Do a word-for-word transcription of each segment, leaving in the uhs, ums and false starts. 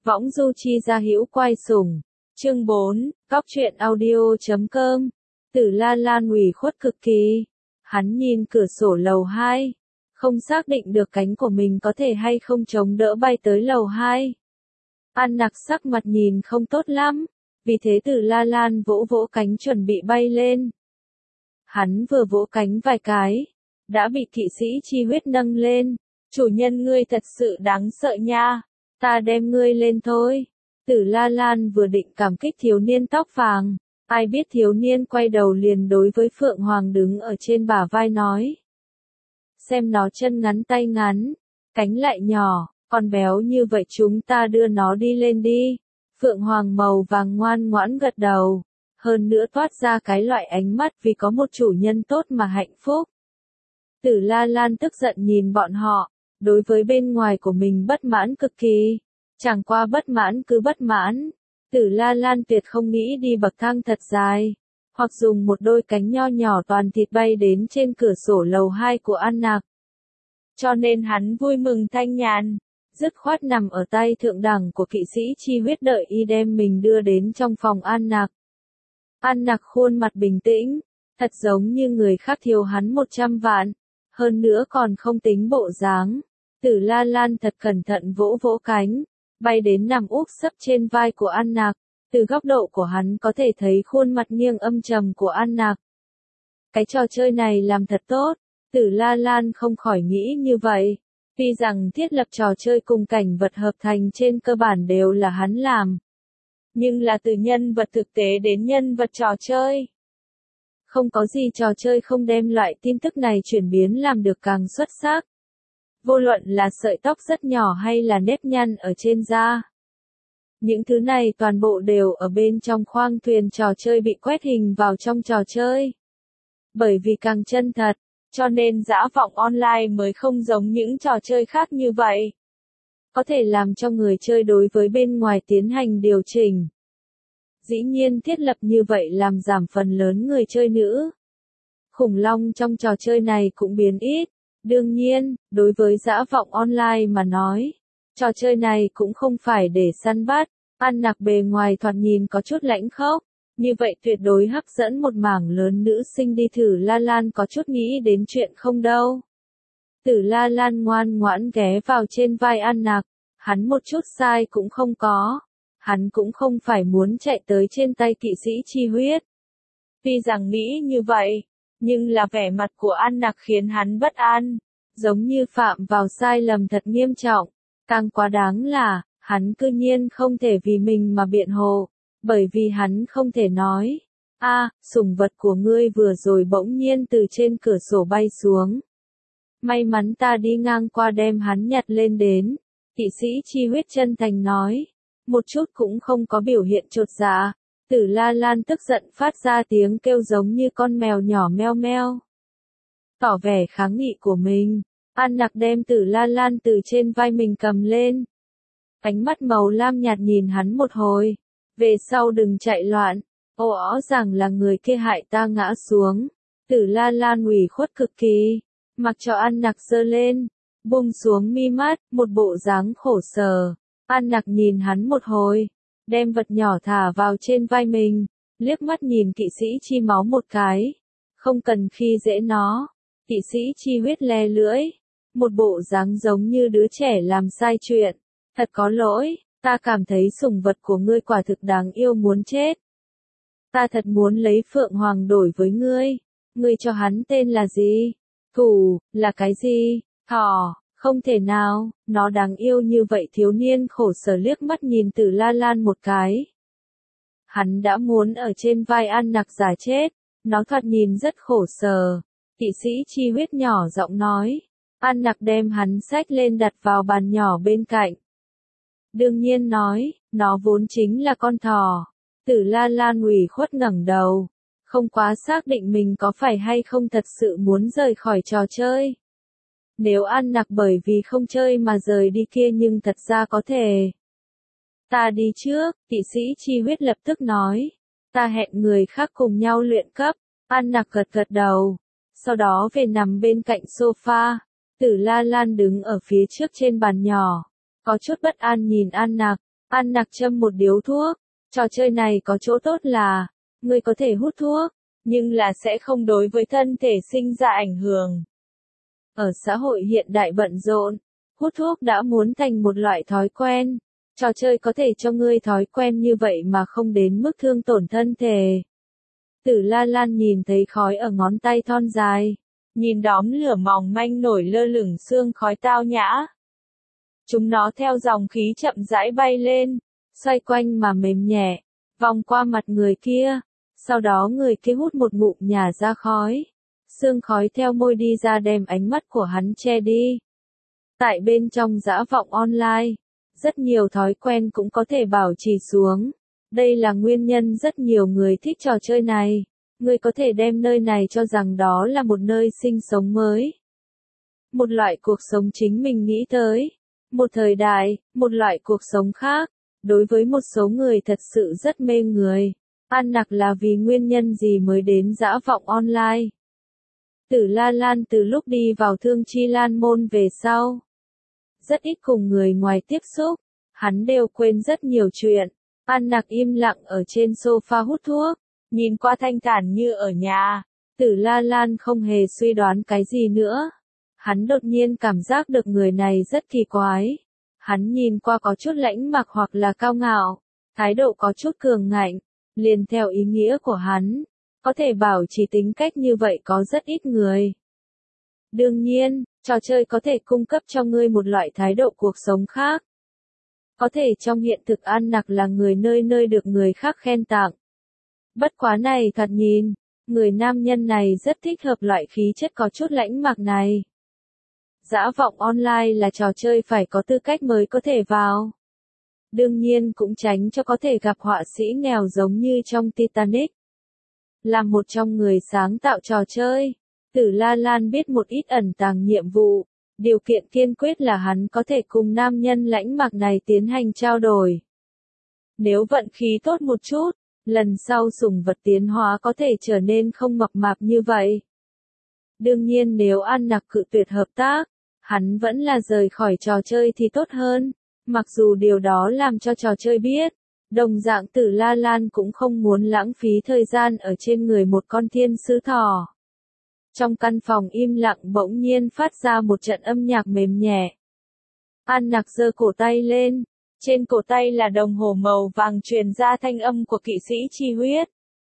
Võng du chi gia hữu quay sủng. Chương bốn, Cóc truyện audio chấm com. Tử La Lan ủy khuất cực kỳ. Hắn nhìn cửa sổ lầu hai, không xác định được cánh của mình có thể hay không chống đỡ bay tới lầu hai. An Nặc sắc mặt nhìn không tốt lắm, vì thế Tử La Lan vỗ vỗ cánh chuẩn bị bay lên. Hắn vừa vỗ cánh vài cái, đã bị kỵ sĩ chi huyết nâng lên. Chủ nhân ngươi thật sự đáng sợ nha, ta đem ngươi lên thôi. Tử La Lan vừa định cảm kích thiếu niên tóc vàng, ai biết thiếu niên quay đầu liền đối với Phượng Hoàng đứng ở trên bả vai nói. Xem nó chân ngắn tay ngắn, cánh lại nhỏ, còn béo như vậy chúng ta đưa nó đi lên đi. Phượng Hoàng màu vàng ngoan ngoãn gật đầu, hơn nữa toát ra cái loại ánh mắt vì có một chủ nhân tốt mà hạnh phúc. Tử La Lan tức giận nhìn bọn họ, đối với bên ngoài của mình bất mãn cực kỳ. Chẳng qua bất mãn cứ bất mãn, Tử La Lan tuyệt không nghĩ đi bậc thang thật dài, hoặc dùng một đôi cánh nho nhỏ toàn thịt bay đến trên cửa sổ lầu hai của An Nặc. Cho nên hắn vui mừng thanh nhàn, dứt khoát nằm ở tay thượng đẳng của kỵ sĩ chi huyết đợi y đem mình đưa đến trong phòng An Nặc. An Nặc khuôn mặt bình tĩnh, thật giống như người khác thiếu hắn một trăm vạn, hơn nữa còn không tính bộ dáng. Tử La Lan thật cẩn thận vỗ vỗ cánh, bay đến nằm úp sấp trên vai của An Nặc. Từ góc độ của hắn có thể thấy khuôn mặt nghiêng âm trầm của An Nặc. Cái trò chơi này làm thật tốt, Tử La Lan không khỏi nghĩ như vậy. Tuy rằng thiết lập trò chơi cùng cảnh vật hợp thành trên cơ bản đều là hắn làm, nhưng là từ nhân vật thực tế đến nhân vật trò chơi. Không có gì trò chơi không đem loại tin tức này chuyển biến làm được càng xuất sắc. Vô luận là sợi tóc rất nhỏ hay là nếp nhăn ở trên da. Những thứ này toàn bộ đều ở bên trong khoang thuyền trò chơi bị quét hình vào trong trò chơi. Bởi vì càng chân thật, cho nên Dã Vọng Online mới không giống những trò chơi khác như vậy. Có thể làm cho người chơi đối với bên ngoài tiến hành điều chỉnh. Dĩ nhiên thiết lập như vậy làm giảm phần lớn người chơi nữ. Khủng long trong trò chơi này cũng biến ít. Đương nhiên, đối với Dã Vọng Online mà nói, trò chơi này cũng không phải để săn bắt. An Nặc bề ngoài thoạt nhìn có chút lãnh khốc, như vậy tuyệt đối hấp dẫn một mảng lớn nữ sinh đi. Tử La Lan có chút nghĩ đến chuyện không đâu. Tử La Lan ngoan ngoãn ghé vào trên vai An Nặc, hắn một chút sai cũng không có, hắn cũng không phải muốn chạy tới trên tay kỵ sĩ chi huyết. Tuy rằng nghĩ như vậy, nhưng là vẻ mặt của An Nặc khiến hắn bất an, giống như phạm vào sai lầm thật nghiêm trọng. Càng quá đáng là, hắn cư nhiên không thể vì mình mà biện hộ, bởi vì hắn không thể nói, a, à, sủng vật của ngươi vừa rồi bỗng nhiên từ trên cửa sổ bay xuống. May mắn ta đi ngang qua đem hắn nhặt lên đến, kỵ sĩ chi huyết chân thành nói, một chút cũng không có biểu hiện chột dạ. Tử La Lan tức giận phát ra tiếng kêu giống như con mèo nhỏ meo meo. Tỏ vẻ kháng nghị của mình, An Nặc đem Tử La Lan từ trên vai mình cầm lên. Ánh mắt màu lam nhạt nhìn hắn một hồi. Về sau đừng chạy loạn, ồ ó rằng là người kia hại ta ngã xuống. Tử La Lan ủy khuất cực kỳ, mặc cho An Nặc giơ lên, buông xuống mi mắt, một bộ dáng khổ sở. An Nặc nhìn hắn một hồi, đem vật nhỏ thả vào trên vai mình, liếc mắt nhìn kỵ sĩ chi máu một cái. Không cần khi dễ nó. Kỵ sĩ chi huyết le lưỡi, một bộ dáng giống như đứa trẻ làm sai chuyện. Thật có lỗi, ta cảm thấy sủng vật của ngươi quả thực đáng yêu muốn chết. Ta thật muốn lấy Phượng Hoàng đổi với ngươi. Ngươi cho hắn tên là gì? Thù, là cái gì? Thỏ, không thể nào, nó đáng yêu như vậy. Thiếu niên khổ sở liếc mắt nhìn Tử La Lan một cái. Hắn đã muốn ở trên vai An Nặc giả chết, nó thoạt nhìn rất khổ sở. Kỵ sĩ chi huyết nhỏ giọng nói. An Nặc đem hắn xách lên đặt vào bàn nhỏ bên cạnh. Đương nhiên nói, nó vốn chính là con thỏ. Tử La Lan ủy khuất ngẩng đầu, không quá xác định mình có phải hay không thật sự muốn rời khỏi trò chơi. Nếu An Nặc bởi vì không chơi mà rời đi kia nhưng thật ra có thể. Ta đi trước, kỵ sĩ chi huyết lập tức nói. Ta hẹn người khác cùng nhau luyện cấp. An Nặc gật gật đầu, sau đó về nằm bên cạnh sofa. Tử La Lan đứng ở phía trước trên bàn nhỏ, có chút bất an nhìn An Nặc. An Nặc châm một điếu thuốc. Trò chơi này có chỗ tốt là, người có thể hút thuốc, nhưng là sẽ không đối với thân thể sinh ra ảnh hưởng. Ở xã hội hiện đại bận rộn, hút thuốc đã muốn thành một loại thói quen. Trò chơi có thể cho ngươi thói quen như vậy mà không đến mức thương tổn thân thể. Tử La Lan nhìn thấy khói ở ngón tay thon dài, nhìn đóm lửa mỏng manh nổi lơ lửng sương khói tao nhã. Chúng nó theo dòng khí chậm rãi bay lên, xoay quanh mà mềm nhẹ, vòng qua mặt người kia, sau đó người kia hút một ngụm nhả ra khói. Sương khói theo môi đi ra đem ánh mắt của hắn che đi. Tại bên trong dã vọng online, rất nhiều thói quen cũng có thể bảo trì xuống. Đây là nguyên nhân rất nhiều người thích trò chơi này. Người có thể đem nơi này cho rằng đó là một nơi sinh sống mới. Một loại cuộc sống chính mình nghĩ tới. Một thời đại, một loại cuộc sống khác. Đối với một số người thật sự rất mê người. An Nặc là vì nguyên nhân gì mới đến dã vọng online? Tử La Lan từ lúc đi vào Thương Chi Lan môn về sau, rất ít cùng người ngoài tiếp xúc, hắn đều quên rất nhiều chuyện. An Nặc im lặng ở trên sofa hút thuốc, nhìn qua thanh thản như ở nhà. Tử La Lan không hề suy đoán cái gì nữa. Hắn đột nhiên cảm giác được người này rất kỳ quái. Hắn nhìn qua có chút lãnh mặc hoặc là cao ngạo, thái độ có chút cường ngạnh, liền theo ý nghĩa của hắn. Có thể bảo trì tính cách như vậy có rất ít người. Đương nhiên, trò chơi có thể cung cấp cho ngươi một loại thái độ cuộc sống khác. Có thể trong hiện thực An Nặc là người nơi nơi được người khác khen tặng. Bất quá này thật nhìn, người nam nhân này rất thích hợp loại khí chất có chút lãnh mặc này. Dã vọng online là trò chơi phải có tư cách mới có thể vào. Đương nhiên cũng tránh cho có thể gặp họa sĩ nghèo giống như trong Titanic. Là một trong người sáng tạo trò chơi, Tử La Lan biết một ít ẩn tàng nhiệm vụ. Điều kiện tiên quyết là hắn có thể cùng nam nhân lãnh mặc này tiến hành trao đổi. Nếu vận khí tốt một chút, lần sau sủng vật tiến hóa có thể trở nên không mập mạp như vậy. Đương nhiên nếu An Nặc cự tuyệt hợp tác, hắn vẫn là rời khỏi trò chơi thì tốt hơn. Mặc dù điều đó làm cho trò chơi biết, đồng dạng Tử La Lan cũng không muốn lãng phí thời gian ở trên người một con thiên sứ thỏ. Trong căn phòng im lặng bỗng nhiên phát ra một trận âm nhạc mềm nhẹ. An Nặc giơ cổ tay lên, trên cổ tay là đồng hồ màu vàng truyền ra thanh âm của kỵ sĩ chi huyết.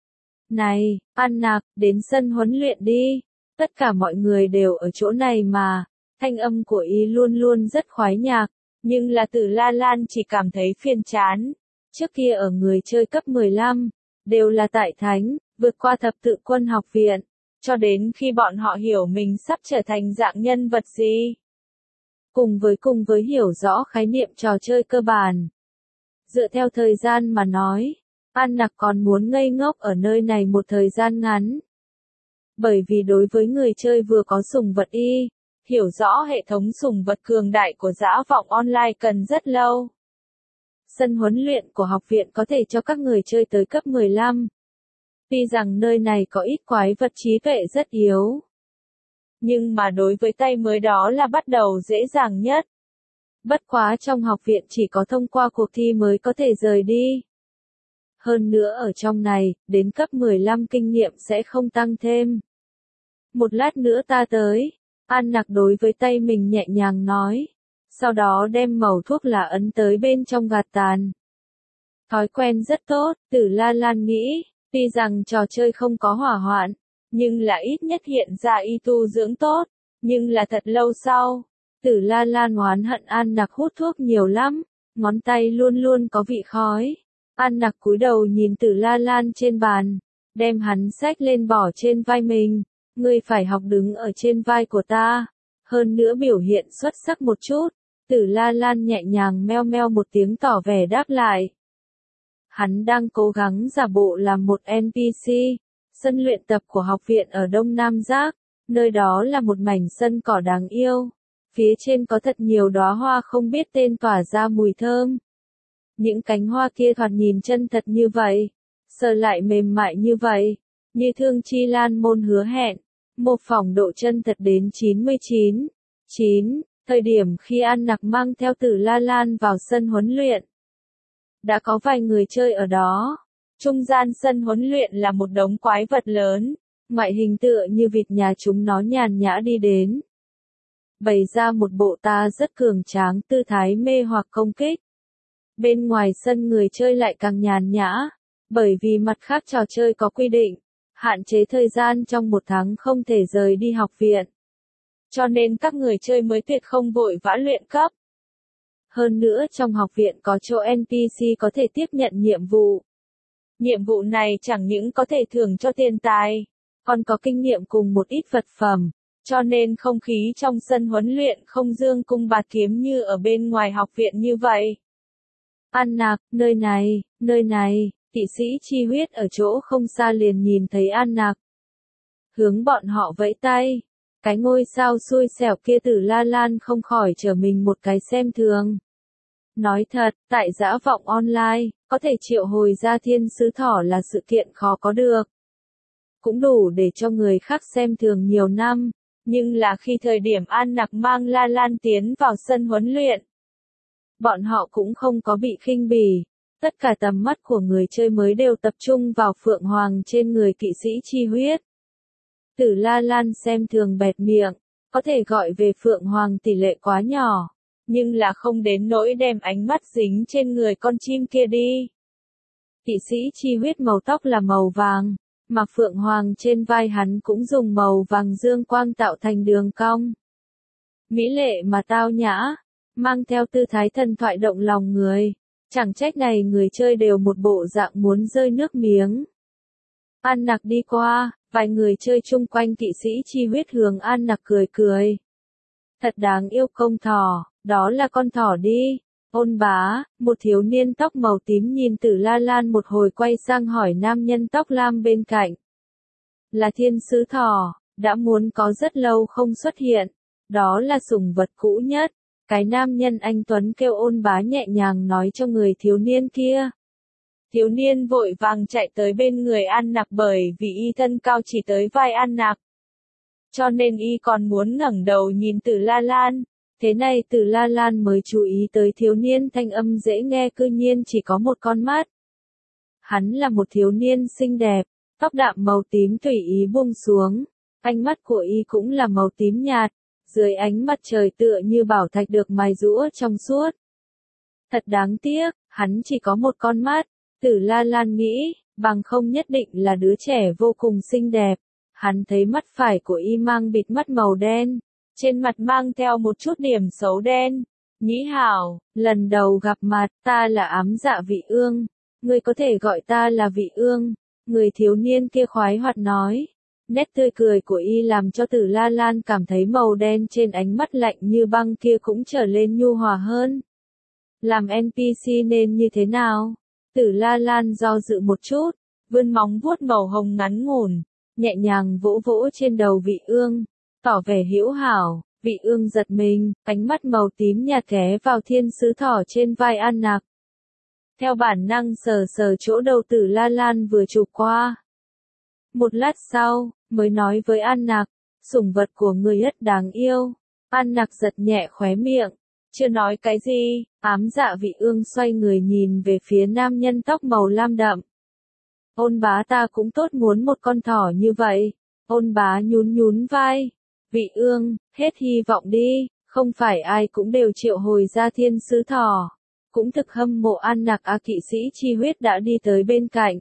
Này, An Nặc, đến sân huấn luyện đi, tất cả mọi người đều ở chỗ này mà. Thanh âm của y luôn luôn rất khoái nhạc, nhưng là Tử La Lan chỉ cảm thấy phiền chán. Trước kia ở người chơi cấp mười lăm, đều là tại thánh, vượt qua thập tự quân học viện, cho đến khi bọn họ hiểu mình sắp trở thành dạng nhân vật gì. Cùng với cùng với hiểu rõ khái niệm trò chơi cơ bản. Dựa theo thời gian mà nói, An Nặc còn muốn ngây ngốc ở nơi này một thời gian ngắn. Bởi vì đối với người chơi vừa có sủng vật y, hiểu rõ hệ thống sủng vật cường đại của dã vọng online cần rất lâu. Sân huấn luyện của học viện có thể cho các người chơi tới cấp mười lăm. Tuy rằng nơi này có ít quái vật trí tuệ rất yếu. Nhưng mà đối với tay mới đó là bắt đầu dễ dàng nhất. Bất quá trong học viện chỉ có thông qua cuộc thi mới có thể rời đi. Hơn nữa ở trong này, đến cấp mười lăm kinh nghiệm sẽ không tăng thêm. Một lát nữa ta tới. An Nặc đối với tay mình nhẹ nhàng nói. Sau đó đem mẩu thuốc lá ấn tới bên trong gạt tàn. Thói quen rất tốt, Tử La Lan nghĩ, tuy rằng trò chơi không có hỏa hoạn, nhưng là ít nhất hiện ra y tu dưỡng tốt, nhưng là thật lâu sau, Tử La Lan oán hận An Nặc hút thuốc nhiều lắm, ngón tay luôn luôn có vị khói. An Nặc cúi đầu nhìn Tử La Lan trên bàn, đem hắn xách lên bỏ trên vai mình, ngươi phải học đứng ở trên vai của ta, hơn nữa biểu hiện xuất sắc một chút. Tử La Lan nhẹ nhàng meo meo một tiếng tỏ vẻ đáp lại. Hắn đang cố gắng giả bộ làm một en pê xê. Sân luyện tập của học viện ở Đông Nam Giác, nơi đó là một mảnh sân cỏ đáng yêu. Phía trên có thật nhiều đóa hoa không biết tên tỏa ra mùi thơm. Những cánh hoa kia thoạt nhìn chân thật như vậy, sờ lại mềm mại như vậy, như Thương Chi Lan môn hứa hẹn, mô phỏng độ chân thật đến chín mươi chín. chín. Thời điểm khi An Nặc mang theo Tử La Lan vào sân huấn luyện. đã có vài người chơi ở đó. Trung gian sân huấn luyện là một đống quái vật lớn, ngoại hình tựa như vịt nhà chúng nó nhàn nhã đi đến. Bày ra một bộ ta rất cường tráng tư thái mê hoặc công kích. Bên ngoài sân người chơi lại càng nhàn nhã, bởi vì mặt khác trò chơi có quy định, hạn chế thời gian trong một tháng không thể rời đi học viện. Cho nên các người chơi mới tuyệt không vội vã luyện cấp. Hơn nữa trong học viện có chỗ en pê xê có thể tiếp nhận nhiệm vụ. Nhiệm vụ này chẳng những có thể thưởng cho tiền tài, còn có kinh nghiệm cùng một ít vật phẩm, cho nên không khí trong sân huấn luyện không dương cung bạt kiếm như ở bên ngoài học viện như vậy. An Nạc, nơi này, nơi này, kỵ sĩ chi huyết ở chỗ không xa liền nhìn thấy An Nạc. Hướng bọn họ vẫy tay, cái ngôi sao xui xẻo kia Tử La Lan không khỏi trở mình một cái xem thường. Nói thật, tại dã vọng online, có thể triệu hồi ra thiên sứ thỏ là sự kiện khó có được. Cũng đủ để cho người khác xem thường nhiều năm, nhưng là khi thời điểm An Nặc mang La Lan tiến vào sân huấn luyện. Bọn họ cũng không có bị khinh bỉ, tất cả tầm mắt của người chơi mới đều tập trung vào Phượng Hoàng trên người kỵ sĩ chi huyết. Tử La Lan xem thường bẹt miệng, có thể gọi về Phượng Hoàng tỷ lệ quá nhỏ, nhưng là không đến nỗi đem ánh mắt dính trên người con chim kia đi. Kỵ sĩ chi huyết màu tóc là màu vàng, mà Phượng Hoàng trên vai hắn cũng dùng màu vàng dương quang tạo thành đường cong. Mỹ lệ mà tao nhã, mang theo tư thái thần thoại động lòng người, chẳng trách này người chơi đều một bộ dạng muốn rơi nước miếng. An Nặc đi qua, vài người chơi chung quanh kỵ sĩ chi huyết hướng An Nặc cười cười. Thật đáng yêu công thỏ, đó là con thỏ đi. Ôn bá, một thiếu niên tóc màu tím nhìn Tử La Lan một hồi quay sang hỏi nam nhân tóc lam bên cạnh. Là thiên sứ thỏ, đã muốn có rất lâu không xuất hiện, đó là sủng vật cũ nhất. Cái nam nhân anh Tuấn kêu Ôn bá nhẹ nhàng nói cho người thiếu niên kia. Thiếu niên vội vàng chạy tới bên người An Nặc bởi vì y thân cao chỉ tới vai An Nặc. Cho nên y còn muốn ngẩng đầu nhìn Tử La Lan. Thế này Tử La Lan mới chú ý tới thiếu niên thanh âm dễ nghe cư nhiên chỉ có một con mắt. Hắn là một thiếu niên xinh đẹp, tóc đạm màu tím tùy ý buông xuống, ánh mắt của y cũng là màu tím nhạt, dưới ánh mặt trời tựa như bảo thạch được mài rũa trong suốt. Thật đáng tiếc, hắn chỉ có một con mắt, Tử La Lan nghĩ, bằng không nhất định là đứa trẻ vô cùng xinh đẹp. Hắn thấy mắt phải của y mang bịt mắt màu đen. Trên mặt mang theo một chút điểm xấu đen. Nhĩ hảo, lần đầu gặp mặt, ta là ám dạ vị ương. Ngươi có thể gọi ta là vị ương. Người thiếu niên kia khoái hoạt nói. Nét tươi cười của y làm cho Tử La Lan cảm thấy màu đen trên ánh mắt lạnh như băng kia cũng trở lên nhu hòa hơn. Làm en pê xê nên như thế nào? Tử La Lan do dự một chút, vươn móng vuốt màu hồng ngắn ngủn, nhẹ nhàng vỗ vỗ trên đầu vị ương. Tỏ vẻ hữu hảo, vị ương giật mình, ánh mắt màu tím nhạt ghé vào thiên sứ thỏ trên vai An Nặc. Theo bản năng sờ sờ chỗ đầu Tử La Lan vừa chụp qua. Một lát sau, mới nói với An Nặc, sủng vật của người rất đáng yêu. An Nặc giật nhẹ khóe miệng, chưa nói cái gì, ám dạ vị ương xoay người nhìn về phía nam nhân tóc màu lam đậm. Ôn bá ta cũng tốt muốn một con thỏ như vậy. Ôn bá nhún nhún vai. Vị ương, hết hy vọng đi, không phải ai cũng đều triệu hồi ra thiên sứ thỏ. Cũng thực hâm mộ An Nặc a kỵ sĩ chi huyết đã đi tới bên cạnh.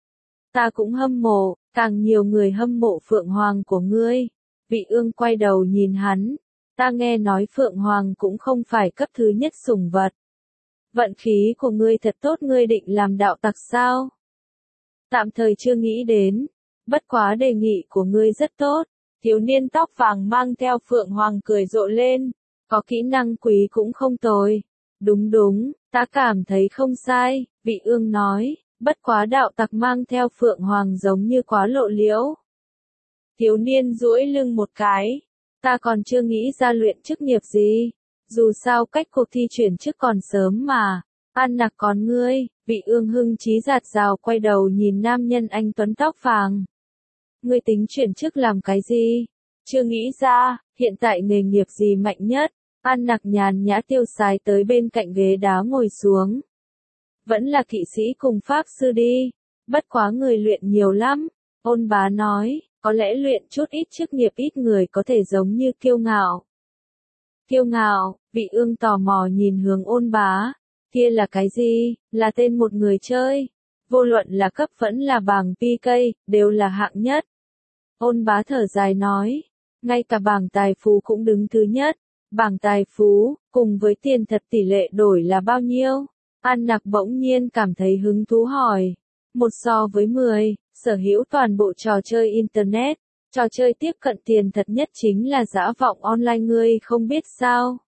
Ta cũng hâm mộ, càng nhiều người hâm mộ Phượng Hoàng của ngươi. Vị ương quay đầu nhìn hắn. Ta nghe nói Phượng Hoàng cũng không phải cấp thứ nhất sủng vật. Vận khí của ngươi thật tốt, ngươi định làm đạo tặc sao? Tạm thời chưa nghĩ đến. Bất quá đề nghị của ngươi rất tốt. Thiếu niên tóc vàng mang theo Phượng Hoàng cười rộ lên. Có kỹ năng quý cũng không tồi. Đúng đúng, ta cảm thấy không sai, vị ương nói. Bất quá đạo tặc mang theo Phượng Hoàng giống như quá lộ liễu. Thiếu niên duỗi lưng một cái. Ta còn chưa nghĩ ra luyện chức nghiệp gì. Dù sao cách cuộc thi chuyển chức còn sớm mà. An Nặc còn ngươi, vị ương hưng chí giạt rào quay đầu nhìn nam nhân anh tuấn tóc vàng. Ngươi tính chuyển chức làm cái gì? Chưa nghĩ ra, hiện tại nghề nghiệp gì mạnh nhất? An Nặc nhàn nhã tiêu sái tới bên cạnh ghế đá ngồi xuống. Vẫn là kỵ sĩ cùng pháp sư đi. Bất quá người luyện nhiều lắm. Ôn bá nói, có lẽ luyện chút ít chức nghiệp ít người có thể giống như kiêu ngạo. Kiêu ngạo, Vị Ương tò mò nhìn hướng ôn bá. Kia là cái gì? Là tên một người chơi. Vô luận là cấp vẫn là bảng pê ca, đều là hạng nhất. Ôn bá thở dài nói, ngay cả bảng tài phú cũng đứng thứ nhất. Bảng tài phú, cùng với tiền thật tỷ lệ đổi là bao nhiêu? An Nặc bỗng nhiên cảm thấy hứng thú hỏi. Một so với mười, sở hữu toàn bộ trò chơi Internet. Trò chơi tiếp cận tiền thật nhất chính là dã vọng online, ngươi không biết sao?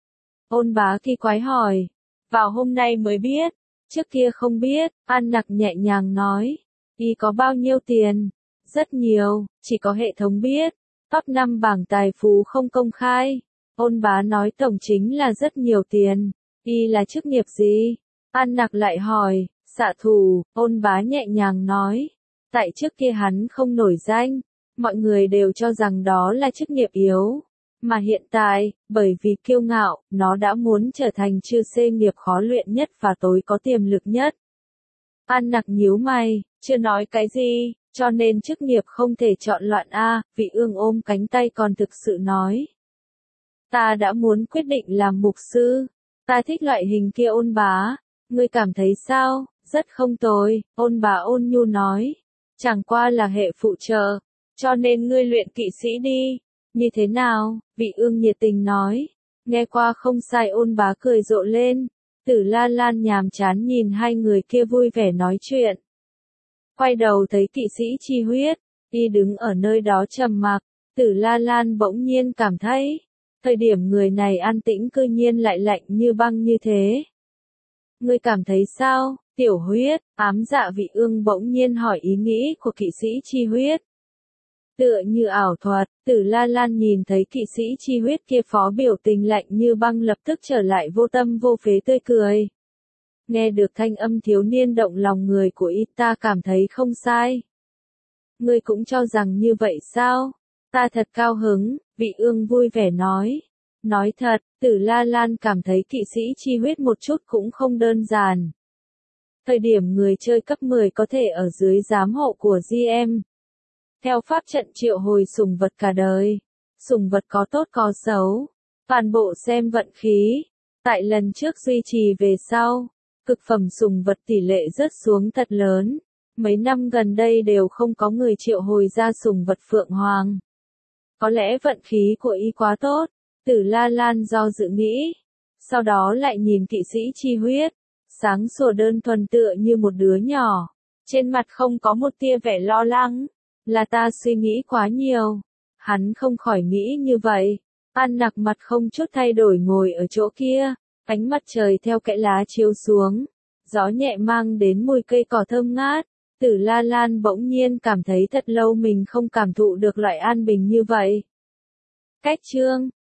Ôn bá kỳ quái hỏi. Vào hôm nay mới biết, trước kia không biết, An Nặc nhẹ nhàng nói. Y có bao nhiêu tiền? Rất nhiều, chỉ có hệ thống biết. Top năm bảng tài phú không công khai. Ôn bá nói tổng chính là rất nhiều tiền. Y là chức nghiệp gì? An Nặc lại hỏi. Xạ thủ, ôn bá nhẹ nhàng nói. Tại trước kia hắn không nổi danh. Mọi người đều cho rằng đó là chức nghiệp yếu. Mà hiện tại, bởi vì kiêu ngạo, nó đã muốn trở thành chư xê nghiệp khó luyện nhất và tối có tiềm lực nhất. An Nặc nhíu mày, chưa nói cái gì, cho nên chức nghiệp không thể chọn loạn a. Vị Ương ôm cánh tay còn thực sự nói. Ta đã muốn quyết định làm mục sư. Ta thích loại hình kia. Ôn bá. Ngươi cảm thấy sao? Rất không tồi, ôn bá ôn nhu nói. Chẳng qua là hệ phụ trợ. Cho nên ngươi luyện kỵ sĩ đi. Như thế nào? Vị Ương nhiệt tình nói. Nghe qua không sai. Ôn bá cười rộ lên. Tử La Lan nhàm chán nhìn hai người kia vui vẻ nói chuyện. Quay đầu thấy kỵ sĩ Chi Huyết. Y đứng ở nơi đó trầm mặc. Tử La Lan bỗng nhiên cảm thấy. Thời điểm người này an tĩnh cư nhiên lại lạnh như băng như thế. Ngươi cảm thấy sao? Tiểu Huyết, ám dạ Vị Ương bỗng nhiên hỏi ý nghĩ của kỵ sĩ Chi Huyết. Tựa như ảo thuật, Tử La Lan nhìn thấy kỵ sĩ Chi Huyết kia phó biểu tình lạnh như băng lập tức trở lại vô tâm vô phế tươi cười. Nghe được thanh âm thiếu niên động lòng người của y, ta cảm thấy không sai. Ngươi cũng cho rằng như vậy sao? Ta thật cao hứng, Vị Ương vui vẻ nói. Nói thật, Tử La Lan cảm thấy kỵ sĩ Chi Huyết một chút cũng không đơn giản. Thời điểm người chơi cấp mười có thể ở dưới giám hộ của giê em. Theo pháp trận triệu hồi sủng vật cả đời. Sủng vật có tốt có xấu. Toàn bộ xem vận khí. Tại lần trước duy trì về sau. Cực phẩm sủng vật tỷ lệ rớt xuống thật lớn. Mấy năm gần đây đều không có người triệu hồi ra sủng vật Phượng Hoàng. Có lẽ vận khí của y quá tốt. Tử La Lan do dự nghĩ. Sau đó lại nhìn kỵ sĩ Chi Huyết. Sáng sủa đơn thuần tựa như một đứa nhỏ. Trên mặt không có một tia vẻ lo lắng. Là ta suy nghĩ quá nhiều. Hắn không khỏi nghĩ như vậy. An Nặc mặt không chút thay đổi ngồi ở chỗ kia. Ánh mặt trời theo kẽ lá chiếu xuống. Gió nhẹ mang đến mùi cây cỏ thơm ngát. Tử La Lan bỗng nhiên cảm thấy thật lâu mình không cảm thụ được loại an bình như vậy. Cách chương